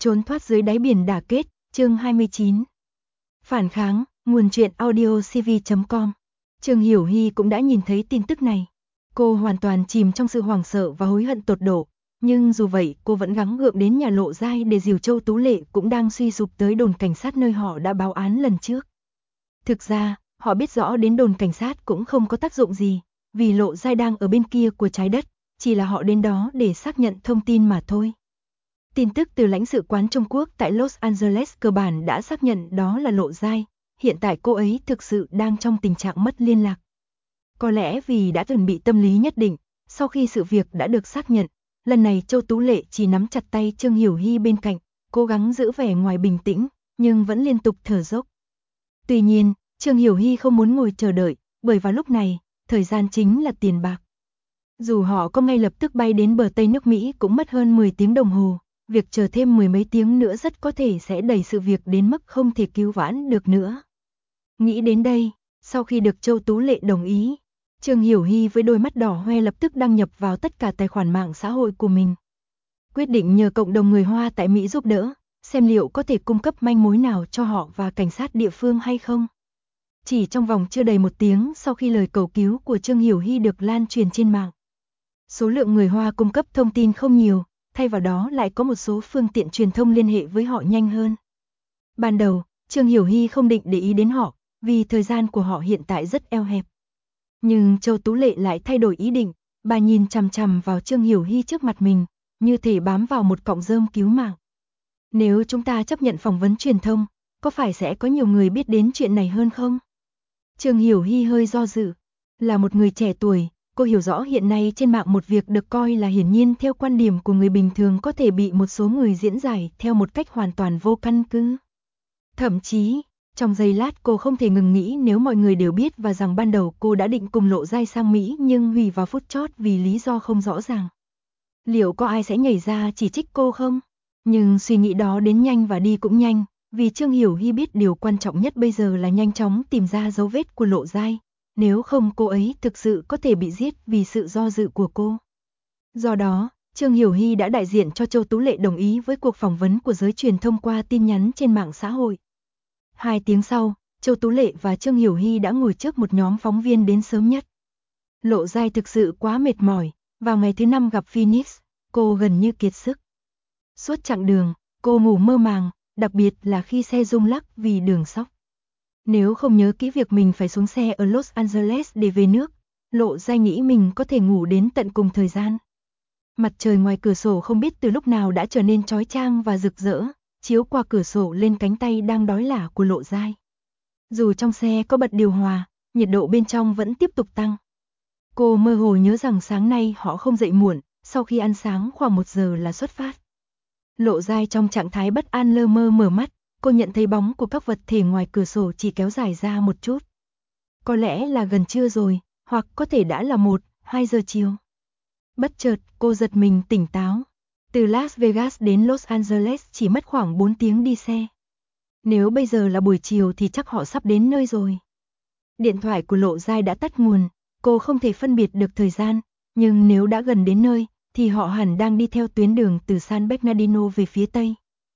Trốn thoát dưới đáy biển đả kết, chương 29. Phản kháng, nguồn truyện audio cv.com. Trương Hiểu Hy cũng đã nhìn thấy tin tức này. Cô hoàn toàn chìm trong sự hoảng sợ và hối hận tột độ, nhưng dù vậy cô vẫn gắng gượng đến nhà Lộ Giai để dìu Châu Tú Lệ cũng đang suy sụp tới đồn cảnh sát nơi họ đã báo án lần trước. Thực ra, họ biết rõ đến đồn cảnh sát cũng không có tác dụng gì, vì Lộ Giai đang ở bên kia của trái đất, chỉ là họ đến đó để xác nhận thông tin mà thôi. Tin tức từ lãnh sự quán Trung Quốc tại Los Angeles cơ bản đã xác nhận đó là Lộ Giai, hiện tại cô ấy thực sự đang trong tình trạng mất liên lạc. Có lẽ vì đã chuẩn bị tâm lý nhất định, sau khi sự việc đã được xác nhận, lần này Châu Tú Lệ chỉ nắm chặt tay Trương Hiểu Hy bên cạnh, cố gắng giữ vẻ ngoài bình tĩnh, nhưng vẫn liên tục thở dốc. Tuy nhiên, Trương Hiểu Hy không muốn ngồi chờ đợi, bởi vào lúc này, thời gian chính là tiền bạc. Dù họ có ngay lập tức bay đến bờ Tây nước Mỹ cũng mất hơn 10 tiếng đồng hồ, việc chờ thêm mười mấy tiếng nữa rất có thể sẽ đẩy sự việc đến mức không thể cứu vãn được nữa. Nghĩ đến đây, sau khi được Châu Tú Lệ đồng ý, Trương Hiểu Hy với đôi mắt đỏ hoe lập tức đăng nhập vào tất cả tài khoản mạng xã hội của mình. Quyết định nhờ cộng đồng người Hoa tại Mỹ giúp đỡ, xem liệu có thể cung cấp manh mối nào cho họ và cảnh sát địa phương hay không. Chỉ trong vòng chưa đầy một tiếng sau khi lời cầu cứu của Trương Hiểu Hy được lan truyền trên mạng, số lượng người Hoa cung cấp thông tin không nhiều, thay vào đó lại có một số phương tiện truyền thông liên hệ với họ nhanh hơn. Ban đầu, Trương Hiểu Hy không định để ý đến họ, vì thời gian của họ hiện tại rất eo hẹp. Nhưng Châu Tú Lệ lại thay đổi ý định, bà nhìn chằm chằm vào Trương Hiểu Hy trước mặt mình, như thể bám vào một cọng rơm cứu mạng. Nếu chúng ta chấp nhận phỏng vấn truyền thông, có phải sẽ có nhiều người biết đến chuyện này hơn không? Trương Hiểu Hy hơi do dự. Là một người trẻ tuổi, cô hiểu rõ hiện nay trên mạng một việc được coi là hiển nhiên theo quan điểm của người bình thường có thể bị một số người diễn giải theo một cách hoàn toàn vô căn cứ. Thậm chí, trong giây lát cô không thể ngừng nghĩ nếu mọi người đều biết và rằng ban đầu cô đã định cùng Lộ Giai sang Mỹ nhưng hủy vào phút chót vì lý do không rõ ràng. Liệu có ai sẽ nhảy ra chỉ trích cô không? Nhưng suy nghĩ đó đến nhanh và đi cũng nhanh, vì Trương Hiểu Hy biết điều quan trọng nhất bây giờ là nhanh chóng tìm ra dấu vết của Lộ Giai. Nếu không cô ấy thực sự có thể bị giết vì sự do dự của cô. Do đó, Trương Hiểu Hy đã đại diện cho Châu Tú Lệ đồng ý với cuộc phỏng vấn của giới truyền thông qua tin nhắn trên mạng xã hội. 2 tiếng sau, Châu Tú Lệ và Trương Hiểu Hy đã ngồi trước một nhóm phóng viên đến sớm nhất. Lộ Giai thực sự quá mệt mỏi, vào ngày thứ 5 gặp Phoenix, cô gần như kiệt sức. Suốt chặng đường, cô ngủ mơ màng, đặc biệt là khi xe rung lắc vì đường sóc. Nếu không nhớ kỹ việc mình phải xuống xe ở Los Angeles để về nước, Lộ Giai nghĩ mình có thể ngủ đến tận cùng thời gian. Mặt trời ngoài cửa sổ không biết từ lúc nào đã trở nên chói chang và rực rỡ, chiếu qua cửa sổ lên cánh tay đang đói lả của Lộ Giai. Dù trong xe có bật điều hòa, nhiệt độ bên trong vẫn tiếp tục tăng. Cô mơ hồ nhớ rằng sáng nay họ không dậy muộn, sau khi ăn sáng khoảng 1 giờ là xuất phát. Lộ Giai trong trạng thái bất an lơ mơ mở mắt, cô nhận thấy bóng của các vật thể ngoài cửa sổ chỉ kéo dài ra một chút. Có lẽ là gần trưa rồi, hoặc có thể đã là 1-2 giờ chiều. Bất chợt, cô giật mình tỉnh táo. Từ Las Vegas đến Los Angeles chỉ mất khoảng 4 tiếng đi xe. Nếu bây giờ là buổi chiều thì chắc họ sắp đến nơi rồi. Điện thoại của Lộ Giai đã tắt nguồn, cô không thể phân biệt được thời gian, nhưng nếu đã gần đến nơi, thì họ hẳn đang đi theo tuyến đường từ San Bernardino về phía Tây.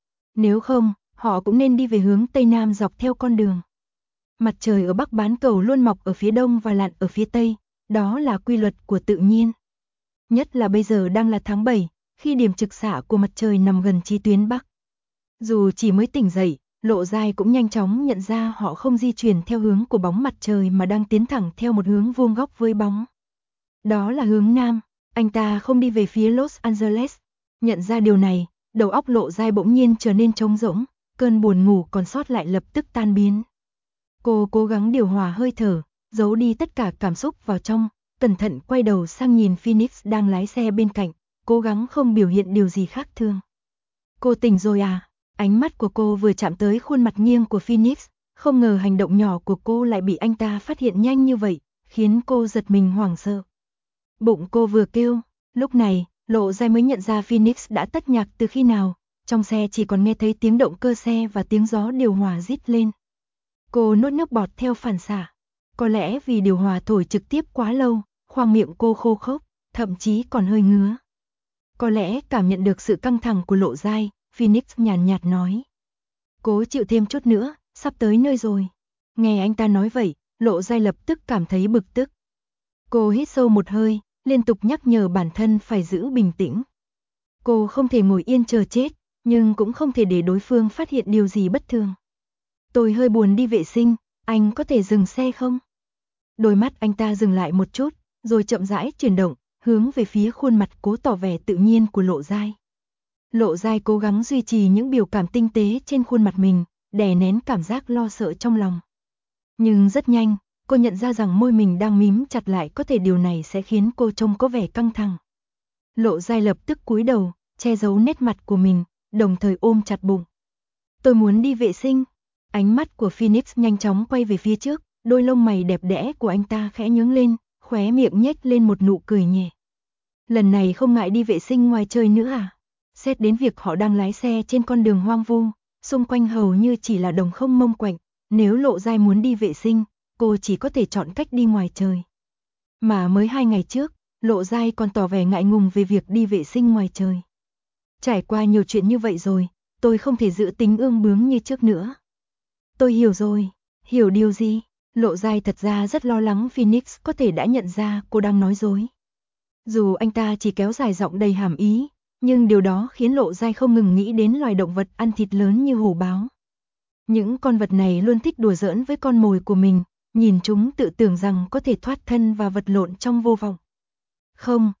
Nếu không, họ cũng nên đi về hướng Tây Nam dọc theo con đường. Mặt trời ở Bắc bán cầu luôn mọc ở phía Đông và lặn ở phía Tây, đó là quy luật của tự nhiên. Nhất là bây giờ đang là tháng 7, khi điểm trực xạ của mặt trời nằm gần chí tuyến Bắc. Dù chỉ mới tỉnh dậy, Lộ Giai cũng nhanh chóng nhận ra họ không di chuyển theo hướng của bóng mặt trời mà đang tiến thẳng theo một hướng vuông góc với bóng. Đó là hướng Nam, anh ta không đi về phía Los Angeles. Nhận ra điều này, đầu óc Lộ Giai bỗng nhiên trở nên trống rỗng, cơn buồn ngủ còn sót lại lập tức tan biến. Cô cố gắng điều hòa hơi thở, giấu đi tất cả cảm xúc vào trong, cẩn thận quay đầu sang nhìn Phoenix đang lái xe bên cạnh, cố gắng không biểu hiện điều gì khác thường. Cô tỉnh rồi à? Ánh mắt của cô vừa chạm tới khuôn mặt nghiêng của Phoenix, không ngờ hành động nhỏ của cô lại bị anh ta phát hiện nhanh như vậy, khiến cô giật mình hoảng sợ. Bụng cô vừa kêu, lúc này, Lộ Giai mới nhận ra Phoenix đã tắt nhạc từ khi nào, trong xe chỉ còn nghe thấy tiếng động cơ xe và tiếng gió điều hòa rít lên. Cô nuốt nước bọt theo phản xạ. Có lẽ vì điều hòa thổi trực tiếp quá lâu, khoang miệng cô khô khốc, thậm chí còn hơi ngứa. Có lẽ cảm nhận được sự căng thẳng của Lộ Giai, Phoenix nhàn nhạt nói. Cố chịu thêm chút nữa, sắp tới nơi rồi. Nghe anh ta nói vậy, Lộ Giai lập tức cảm thấy bực tức. Cô hít sâu một hơi, liên tục nhắc nhở bản thân phải giữ bình tĩnh. Cô không thể ngồi yên chờ chết, nhưng cũng không thể để đối phương phát hiện điều gì bất thường. Tôi hơi buồn đi vệ sinh, anh có thể dừng xe không? Đôi mắt anh ta dừng lại một chút, rồi chậm rãi chuyển động, hướng về phía khuôn mặt cố tỏ vẻ tự nhiên của Lộ Giai. Lộ Giai cố gắng duy trì những biểu cảm tinh tế trên khuôn mặt mình, đè nén cảm giác lo sợ trong lòng. Nhưng rất nhanh, cô nhận ra rằng môi mình đang mím chặt lại, có thể điều này sẽ khiến cô trông có vẻ căng thẳng. Lộ Giai lập tức cúi đầu, che giấu nét mặt của mình, đồng thời ôm chặt bụng. Tôi muốn đi vệ sinh. Ánh mắt của Phoenix nhanh chóng quay về phía trước, đôi lông mày đẹp đẽ của anh ta khẽ nhướng lên, khóe miệng nhếch lên một nụ cười nhẹ. Lần này không ngại đi vệ sinh ngoài trời nữa à? Xét đến việc họ đang lái xe trên con đường hoang vu, xung quanh hầu như chỉ là đồng không mông quạnh, nếu Lộ Giai muốn đi vệ sinh, cô chỉ có thể chọn cách đi ngoài trời. Mà mới 2 ngày trước, Lộ Giai còn tỏ vẻ ngại ngùng về việc đi vệ sinh ngoài trời. Trải qua nhiều chuyện như vậy rồi, tôi không thể giữ tính ương bướng như trước nữa. Tôi hiểu rồi. Hiểu điều gì? Lộ Giai thật ra rất lo lắng Phoenix có thể đã nhận ra cô đang nói dối. Dù anh ta chỉ kéo dài giọng đầy hàm ý, nhưng điều đó khiến Lộ Giai không ngừng nghĩ đến loài động vật ăn thịt lớn như hổ báo. Những con vật này luôn thích đùa giỡn với con mồi của mình, nhìn chúng tự tưởng rằng có thể thoát thân và vật lộn trong vô vọng. Không,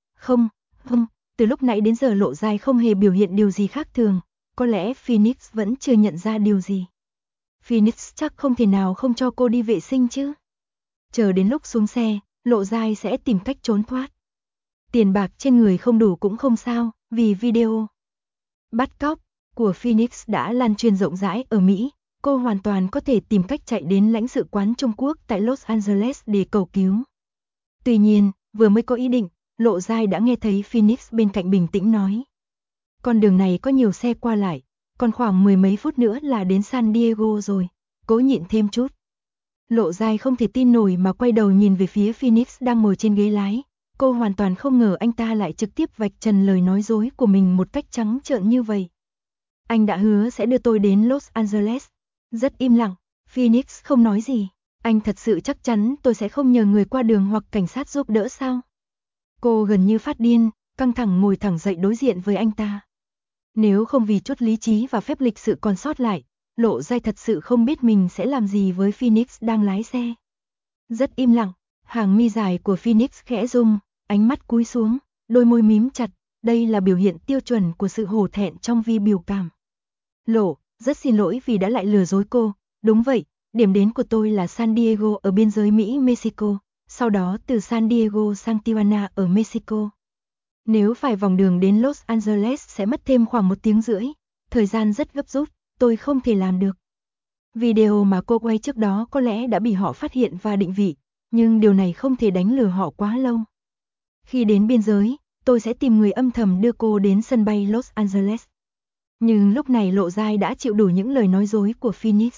từ lúc nãy đến giờ Lộ Giai không hề biểu hiện điều gì khác thường, có lẽ Phoenix vẫn chưa nhận ra điều gì. Phoenix chắc không thể nào không cho cô đi vệ sinh chứ. Chờ đến lúc xuống xe, Lộ Giai sẽ tìm cách trốn thoát. Tiền bạc trên người không đủ cũng không sao, vì video bắt cóc của Phoenix đã lan truyền rộng rãi ở Mỹ, cô hoàn toàn có thể tìm cách chạy đến lãnh sự quán Trung Quốc tại Los Angeles để cầu cứu. Tuy nhiên, vừa mới có ý định, Lộ Giai đã nghe thấy Phoenix bên cạnh bình tĩnh nói. Con đường này có nhiều xe qua lại, còn khoảng 10 mấy phút nữa là đến San Diego rồi, cố nhịn thêm chút. Lộ Giai không thể tin nổi mà quay đầu nhìn về phía Phoenix đang ngồi trên ghế lái, cô hoàn toàn không ngờ anh ta lại trực tiếp vạch trần lời nói dối của mình một cách trắng trợn như vậy. Anh đã hứa sẽ đưa tôi đến Los Angeles. Rất im lặng, Phoenix không nói gì. Anh thật sự chắc chắn tôi sẽ không nhờ người qua đường hoặc cảnh sát giúp đỡ sao? Cô gần như phát điên, căng thẳng ngồi thẳng dậy đối diện với anh ta. Nếu không vì chút lý trí và phép lịch sự còn sót lại, Lộ Giai thật sự không biết mình sẽ làm gì với Phoenix đang lái xe. Rất im lặng, hàng mi dài của Phoenix khẽ rung, ánh mắt cúi xuống, đôi môi mím chặt, đây là biểu hiện tiêu chuẩn của sự hổ thẹn trong vi biểu cảm. Lộ, rất xin lỗi vì đã lại lừa dối cô, đúng vậy, điểm đến của tôi là San Diego ở biên giới Mỹ-Mexico, sau đó từ San Diego sang Tijuana ở Mexico. Nếu phải vòng đường đến Los Angeles sẽ mất thêm khoảng 1 tiếng rưỡi, thời gian rất gấp rút, tôi không thể làm được. Video mà cô quay trước đó có lẽ đã bị họ phát hiện và định vị, nhưng điều này không thể đánh lừa họ quá lâu. Khi đến biên giới, tôi sẽ tìm người âm thầm đưa cô đến sân bay Los Angeles. Nhưng lúc này Lộ Giai đã chịu đủ những lời nói dối của Phoenix.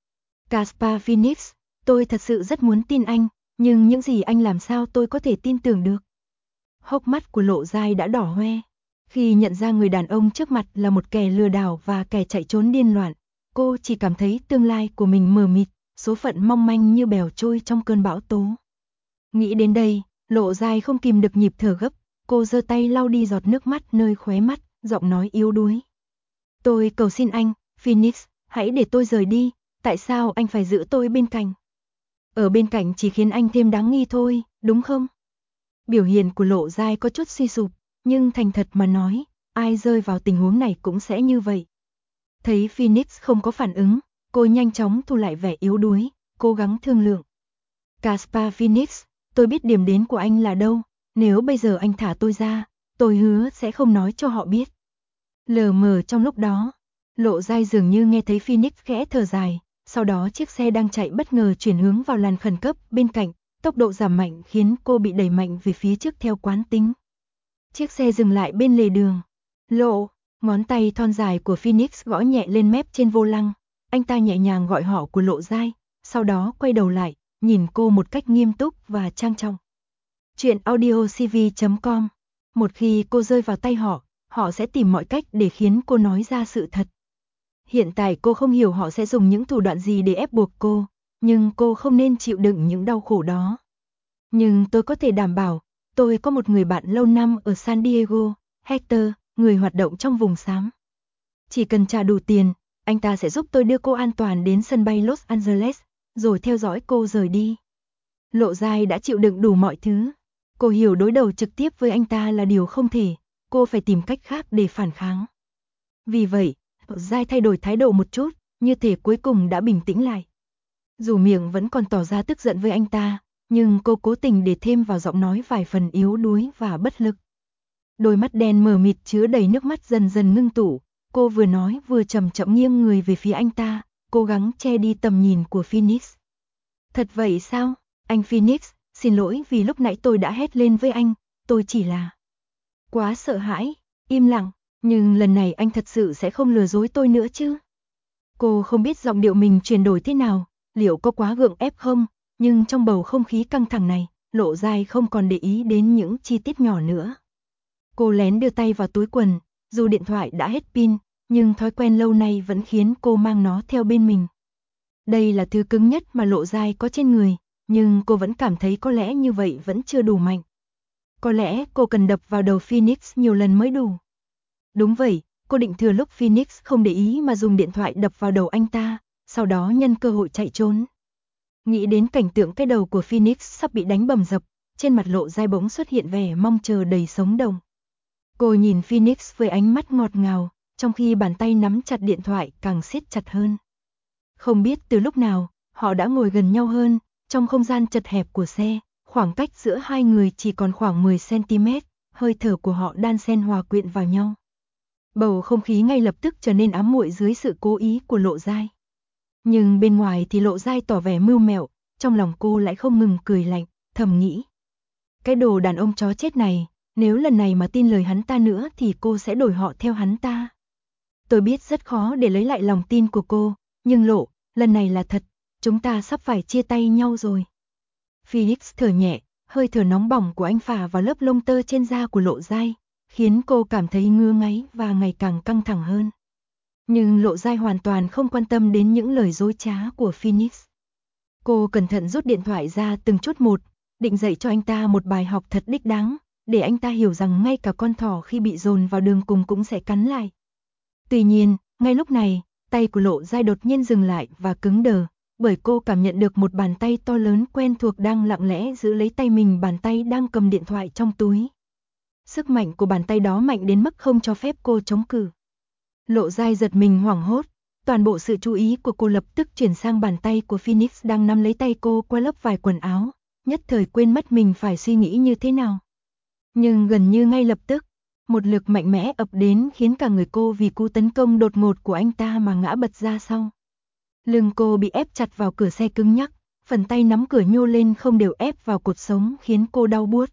Caspar Phoenix, tôi thật sự rất muốn tin anh, nhưng những gì anh làm sao tôi có thể tin tưởng được. Hốc mắt của Lộ Giai đã đỏ hoe. Khi nhận ra người đàn ông trước mặt là một kẻ lừa đảo và kẻ chạy trốn điên loạn, cô chỉ cảm thấy tương lai của mình mờ mịt, số phận mong manh như bèo trôi trong cơn bão tố. Nghĩ đến đây, Lộ Giai không kìm được nhịp thở gấp, cô giơ tay lau đi giọt nước mắt nơi khóe mắt, giọng nói yếu đuối. Tôi cầu xin anh, Phoenix, hãy để tôi rời đi, tại sao anh phải giữ tôi bên cạnh? Ở bên cạnh chỉ khiến anh thêm đáng nghi thôi, đúng không? Biểu hiện của Lộ Giai có chút suy sụp, nhưng thành thật mà nói, ai rơi vào tình huống này cũng sẽ như vậy. Thấy Phoenix không có phản ứng, cô nhanh chóng thu lại vẻ yếu đuối, cố gắng thương lượng. Caspar Phoenix, tôi biết điểm đến của anh là đâu, nếu bây giờ anh thả tôi ra, tôi hứa sẽ không nói cho họ biết. Lờ mờ trong lúc đó, Lộ Giai dường như nghe thấy Phoenix khẽ thở dài, sau đó chiếc xe đang chạy bất ngờ chuyển hướng vào làn khẩn cấp bên cạnh, tốc độ giảm mạnh khiến cô bị đẩy mạnh về phía trước theo quán tính. Chiếc xe dừng lại bên lề đường. Lộ, ngón tay thon dài của Phoenix gõ nhẹ lên mép trên vô lăng, anh ta nhẹ nhàng gọi họ của Lộ Giai, sau đó quay đầu lại, nhìn cô một cách nghiêm túc và trang trọng. Chuyện audiocv.com. Một khi cô rơi vào tay họ họ sẽ tìm mọi cách để khiến cô nói ra sự thật. Hiện tại cô không hiểu họ sẽ dùng những thủ đoạn gì để ép buộc cô, nhưng cô không nên chịu đựng những đau khổ đó. Nhưng tôi có thể đảm bảo, tôi có một người bạn lâu năm ở San Diego, Hector, người hoạt động trong vùng xám. Chỉ cần trả đủ tiền, anh ta sẽ giúp tôi đưa cô an toàn đến sân bay Los Angeles, rồi theo dõi cô rời đi. Lộ Giai đã chịu đựng đủ mọi thứ. Cô hiểu đối đầu trực tiếp với anh ta là điều không thể, cô phải tìm cách khác để phản kháng. Vì vậy, Lộ Giai thay đổi thái độ một chút, như thể cuối cùng đã bình tĩnh lại. Dù miệng vẫn còn tỏ ra tức giận với anh ta, nhưng cô cố tình để thêm vào giọng nói vài phần yếu đuối và bất lực. Đôi mắt đen mờ mịt chứa đầy nước mắt dần dần ngưng tụ, cô vừa nói vừa chậm chậm nghiêng người về phía anh ta, cố gắng che đi tầm nhìn của Phoenix. Thật vậy sao, anh Phoenix, xin lỗi vì lúc nãy tôi đã hét lên với anh, tôi chỉ là quá sợ hãi, im lặng, nhưng lần này anh thật sự sẽ không lừa dối tôi nữa chứ. Cô không biết giọng điệu mình chuyển đổi thế nào, liệu có quá gượng ép không, nhưng trong bầu không khí căng thẳng này, Lộ Giai không còn để ý đến những chi tiết nhỏ nữa. Cô lén đưa tay vào túi quần, dù điện thoại đã hết pin, nhưng thói quen lâu nay vẫn khiến cô mang nó theo bên mình. Đây là thứ cứng nhất mà Lộ Giai có trên người, nhưng cô vẫn cảm thấy có lẽ như vậy vẫn chưa đủ mạnh. Có lẽ cô cần đập vào đầu Phoenix nhiều lần mới đủ. Đúng vậy, cô định thừa lúc Phoenix không để ý mà dùng điện thoại đập vào đầu anh ta, sau đó nhân cơ hội chạy trốn. Nghĩ đến cảnh tượng cái đầu của Phoenix sắp bị đánh bầm dập, trên mặt Lộ Giai bỗng xuất hiện vẻ mong chờ đầy sống động. Cô nhìn Phoenix với ánh mắt ngọt ngào, trong khi bàn tay nắm chặt điện thoại càng siết chặt hơn. Không biết từ lúc nào, họ đã ngồi gần nhau hơn, trong không gian chật hẹp của xe, khoảng cách giữa hai người chỉ còn khoảng 10 cm, hơi thở của họ đan xen hòa quyện vào nhau. Bầu không khí ngay lập tức trở nên ám muội dưới sự cố ý của Lộ Giai. Nhưng bên ngoài thì Lộ Giai tỏ vẻ mưu mẹo, trong lòng cô lại không ngừng cười lạnh, thầm nghĩ. Cái đồ đàn ông chó chết này, nếu lần này mà tin lời hắn ta nữa thì cô sẽ đổi họ theo hắn ta. Tôi biết rất khó để lấy lại lòng tin của cô, nhưng Lộ, lần này là thật, chúng ta sắp phải chia tay nhau rồi. Phoenix thở nhẹ, hơi thở nóng bỏng của anh phả vào lớp lông tơ trên da của Lộ Giai, khiến cô cảm thấy ngứa ngáy và ngày càng căng thẳng hơn. Nhưng Lộ Giai hoàn toàn không quan tâm đến những lời dối trá của Phoenix. Cô cẩn thận rút điện thoại ra từng chút một, định dạy cho anh ta một bài học thật đích đáng, để anh ta hiểu rằng ngay cả con thỏ khi bị dồn vào đường cùng cũng sẽ cắn lại. Tuy nhiên, ngay lúc này, tay của Lộ Giai đột nhiên dừng lại và cứng đờ, bởi cô cảm nhận được một bàn tay to lớn quen thuộc đang lặng lẽ giữ lấy tay mình, bàn tay đang cầm điện thoại trong túi. Sức mạnh của bàn tay đó mạnh đến mức không cho phép cô chống cự. Lộ Giai giật mình hoảng hốt, toàn bộ sự chú ý của cô lập tức chuyển sang bàn tay của Phoenix đang nắm lấy tay cô qua lớp vải quần áo, nhất thời quên mất mình phải suy nghĩ như thế nào. Nhưng gần như ngay lập tức, một lực mạnh mẽ ập đến khiến cả người cô vì cú tấn công đột ngột của anh ta mà ngã bật ra sau. Lưng cô bị ép chặt vào cửa xe cứng nhắc, phần tay nắm cửa nhô lên không đều ép vào cột sống khiến cô đau buốt.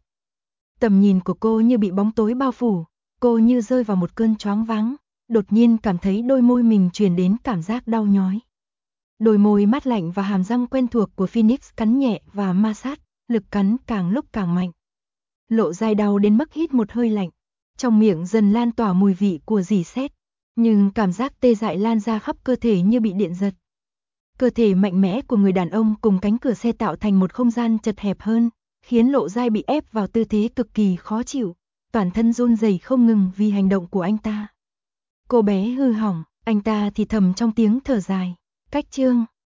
Tầm nhìn của cô như bị bóng tối bao phủ, cô như rơi vào một cơn choáng váng, đột nhiên cảm thấy đôi môi mình truyền đến cảm giác đau nhói. Đôi môi mát lạnh và hàm răng quen thuộc của Phoenix cắn nhẹ và ma sát, lực cắn càng lúc càng mạnh. Lộ Giai đau đến mức hít một hơi lạnh, trong miệng dần lan tỏa mùi vị của rỉ sét, nhưng cảm giác tê dại lan ra khắp cơ thể như bị điện giật. Cơ thể mạnh mẽ của người đàn ông cùng cánh cửa xe tạo thành một không gian chật hẹp hơn, khiến Lộ Giai bị ép vào tư thế cực kỳ khó chịu, toàn thân run rẩy không ngừng vì hành động của anh ta. Cô bé hư hỏng, anh ta thì thầm trong tiếng thở dài. Cách chương